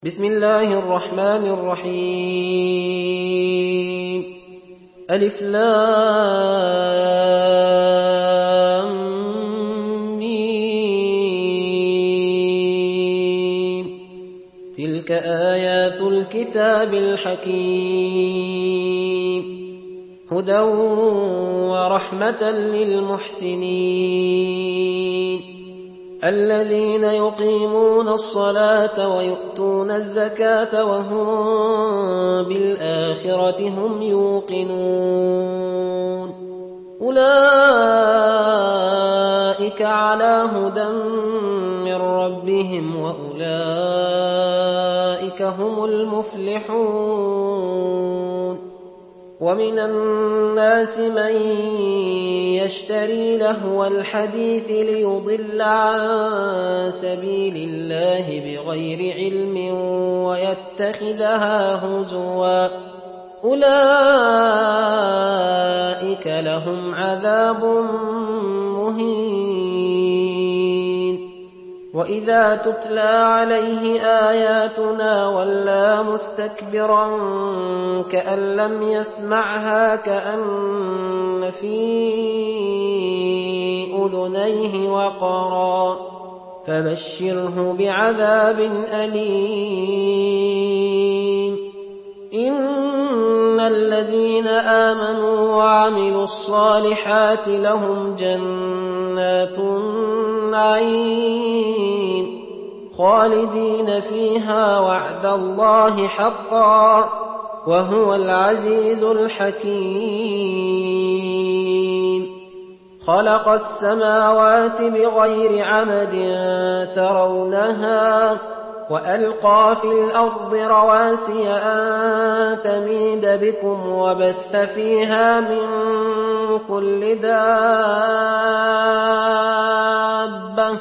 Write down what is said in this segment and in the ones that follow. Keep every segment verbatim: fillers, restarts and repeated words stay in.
بسم الله الرحمن الرحيم ألف لام ميم تلك آيات الكتاب الحكيم هدى ورحمة للمحسنين الذين يقيمون الصلاة ويؤتون الزكاة وهم بالآخرة هم يوقنون أولئك على هدى من ربهم وأولئك هم المفلحون ومن الناس من يشتري لهو الحديث ليضل عن سبيل الله بغير علم ويتخذها هزوا أولئك لهم عذاب مهين وإذا تتلى عليه آياتنا ولى مستكبرا كأن لم يسمعها كأن في أذنيه وقرا فبشره بعذاب أليم إن الذين آمنوا وعملوا الصالحات لهم جنات النعيم خالدين فيها وعد الله حقا وهو العزيز الحكيم خلق السماوات بغير عمد ترونها وألقى في الأرض رواسي أن تميد بكم وبث فيها من كل دابة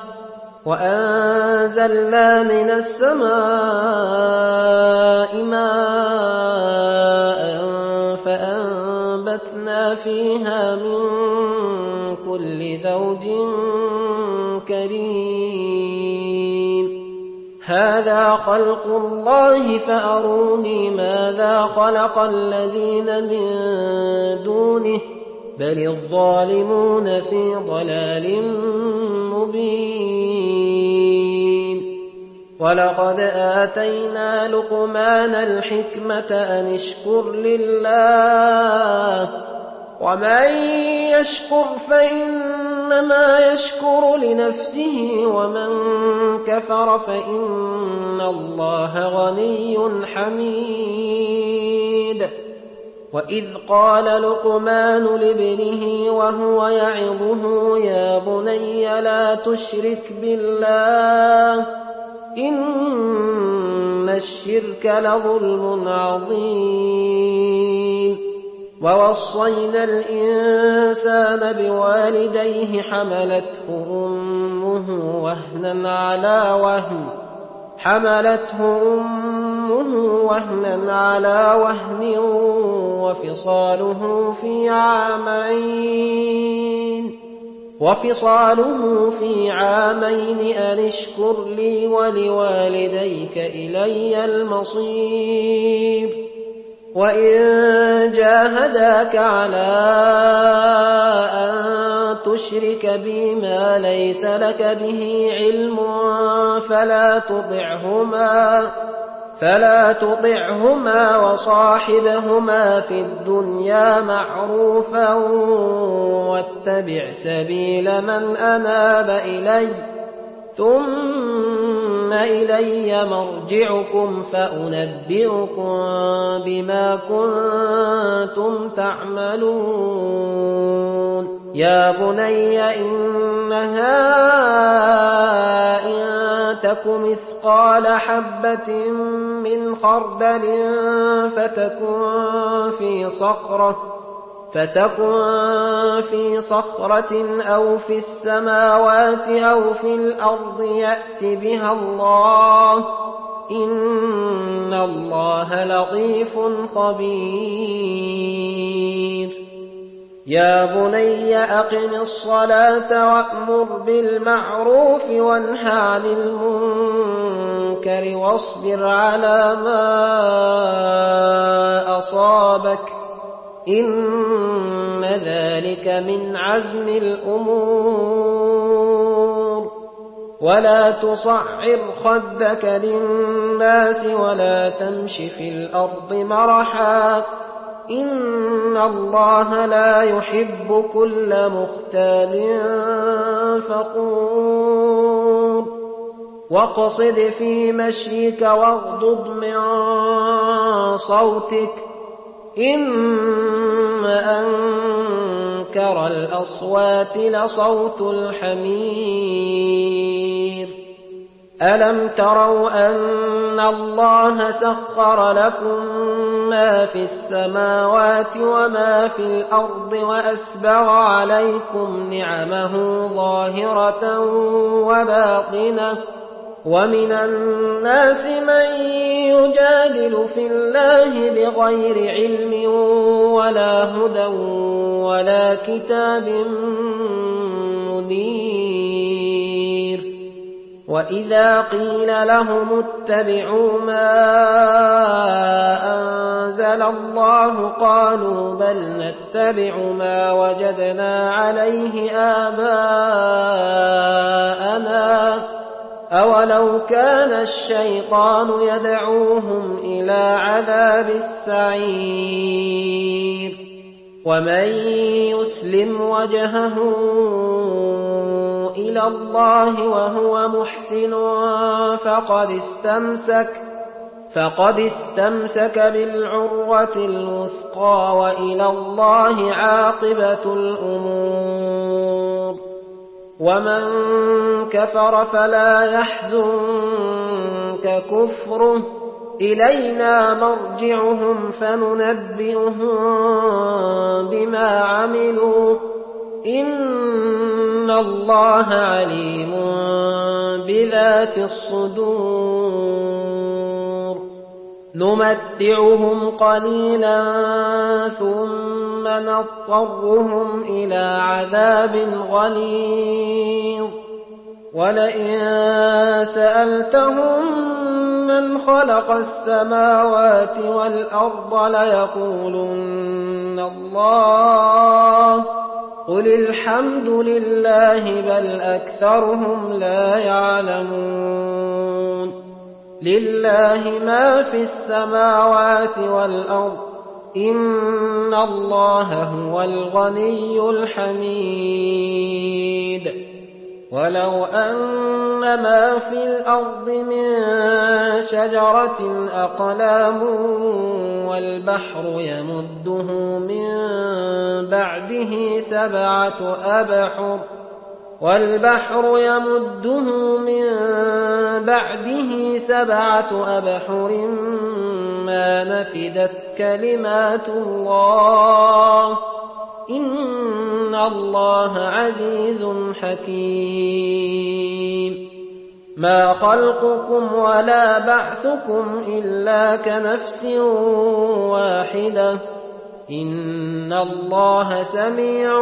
وأنزلنا من السماء ماء فأنبتنا فيها من كل زوج كريم هذا خلق الله فأروني ماذا خلق الذين من دونه بل الظالمون في ضلال مبين ولقد آتينا لقمان الحكمة أن اشكر لله ومن يشكر فإنما يشكر لنفسه ومن كفر فإن الله غني حميد وإذ قال لقمان لابنه وهو يعظه يا بني لا تشرك بالله إن الشرك لظلم عظيم ووصينا الإنسان بوالديه حملته أمه وهنا على وهن حملته أمه وهنا على وهن وفصاله في عامين وفصاله في عامين أن اشكر لي ولوالديك إلي المصير وإن جاهداك على أن تشرك بي ما ليس لك به علم فلا تطعهما فلا تطعهما وصاحبهما في الدنيا معروفا واتبع سبيل من أناب إلي ثم إلي مرجعكم فأنبئكم بما كنتم تعملون يا بني إنها إن تك مثقال حبة من خردل فتكن في صخرة فتكن في صخرة أو في السماوات أو في الأرض يأت بها الله إن الله لطيف خبير يا بني أقم الصلاة وأمر بالمعروف وانه عن المنكر المنكر واصبر على ما أصابك إن ذلك من عزم الأمور ولا تصعر خدك للناس ولا تمش في الأرض مرحا إن الله لا يحب كل مختال فخور واقصد في مشيك واغضض من صوتك إن أنكر الأصوات لصوت الحمير ألم تروا أن الله سخر لكم ما في السماوات وما في الأرض وأسبغ عليكم نعمه ظاهرة وباطنة ومن الناس من يجادل في الله بغير علم ولا هدى ولا كتاب منير وإذا قيل لهم اتبعوا ما أنزل الله قالوا بل نتبع ما وجدنا عليه آباءنا أولو كان الشيطان يدعوهم إلى عذاب السعير ومن يسلم وجهه إلى الله وهو محسن فقد استمسك فقد استمسك بالعروة الوثقى وإلى الله عاقبة الأمور ومن كفر فلا يحزنك كفره إلينا مرجعهم فننبئهم بما عملوا إن الله عليم بذات الصدور نمتعهم قليلا ثم نضطرهم إلى عذاب غليظ ولئن سألتهم من خلق السماوات والأرض ليقولن الله قل الحمد لله بل أكثرهم لا يعلمون لله ما في السماوات والأرض إن الله هو الغني الحميد ولو أن ما في الأرض من شجرة أقلام والبحر يمده من بعده سبعة أبحر والبحر يمده من بعده سبعة أبحر ما نفدت كلمات الله إن الله عزيز حكيم ما خلقكم ولا بعثكم إلا كنفس واحدة إن الله سميع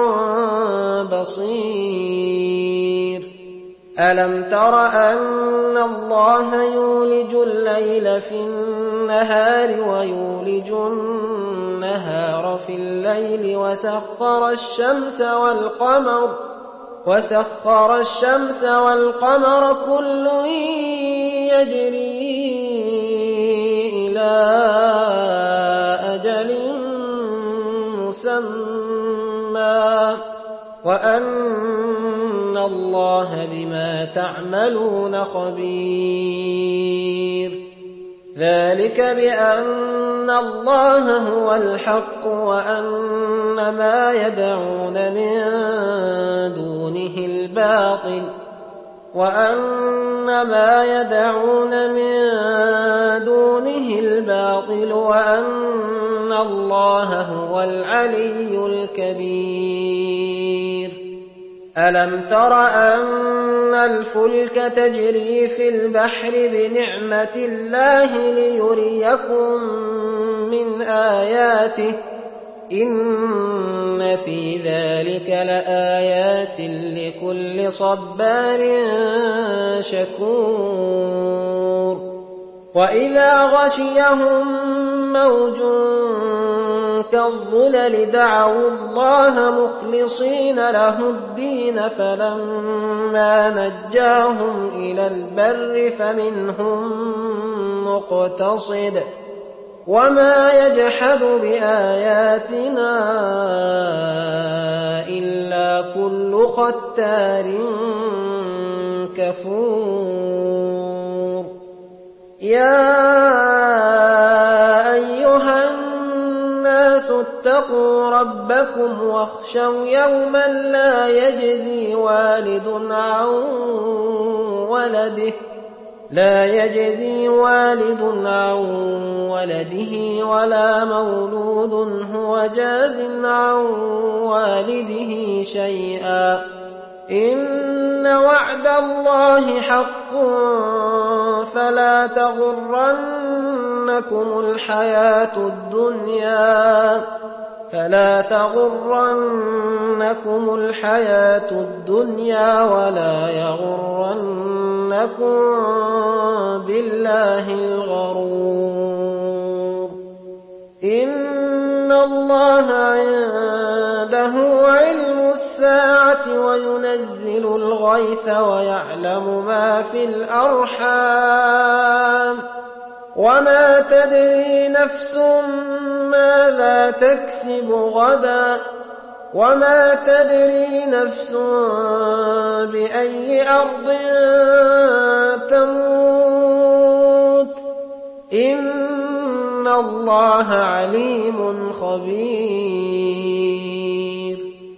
بصير ألم تر أن الله يولج الليل في النهار ويولج النهار في الليل وسخر الشمس والقمر وسخر الشمس والقمر كل يجري إلى أجل مسمى وأن الله بما تعملون خبير ذلك بأن الله هو الحق وأن ما يدعون من دونه الباطل وأن ما يدعون من دونه الباطل وأن الله هو العلي الكبير ألم تر أن الفلك تجري في البحر بنعمة الله ليريكم من آياته إن في ذلك لآيات لكل صبار شكور وإذا غشيهم موج كالظلل دعوا الله مخلصين له الدين فلما نجاهم إلى البر فمنهم مقتصد وما يجحد بآياتنا إلا كل ختار كفور يا أيها الناس اتقوا ربكم واخشوا يوما لا يجزي والد عن ولده لا يجزي والد عن ولده ولا مولود هو جاز عن والده شيئا إن وعد الله حق فلا تغرنكم الحياة الدنيا فلا تغرنكم الحياة الدنيا ولا يغرنكم بالله الغرور إن الله عنده علم الساعة وينزل الغيث ويعلم ما في الأرحام وما تدري نفس ماذا تكسب غدا وما تدري نفس بأي أرض تموت إن الله عليم خبير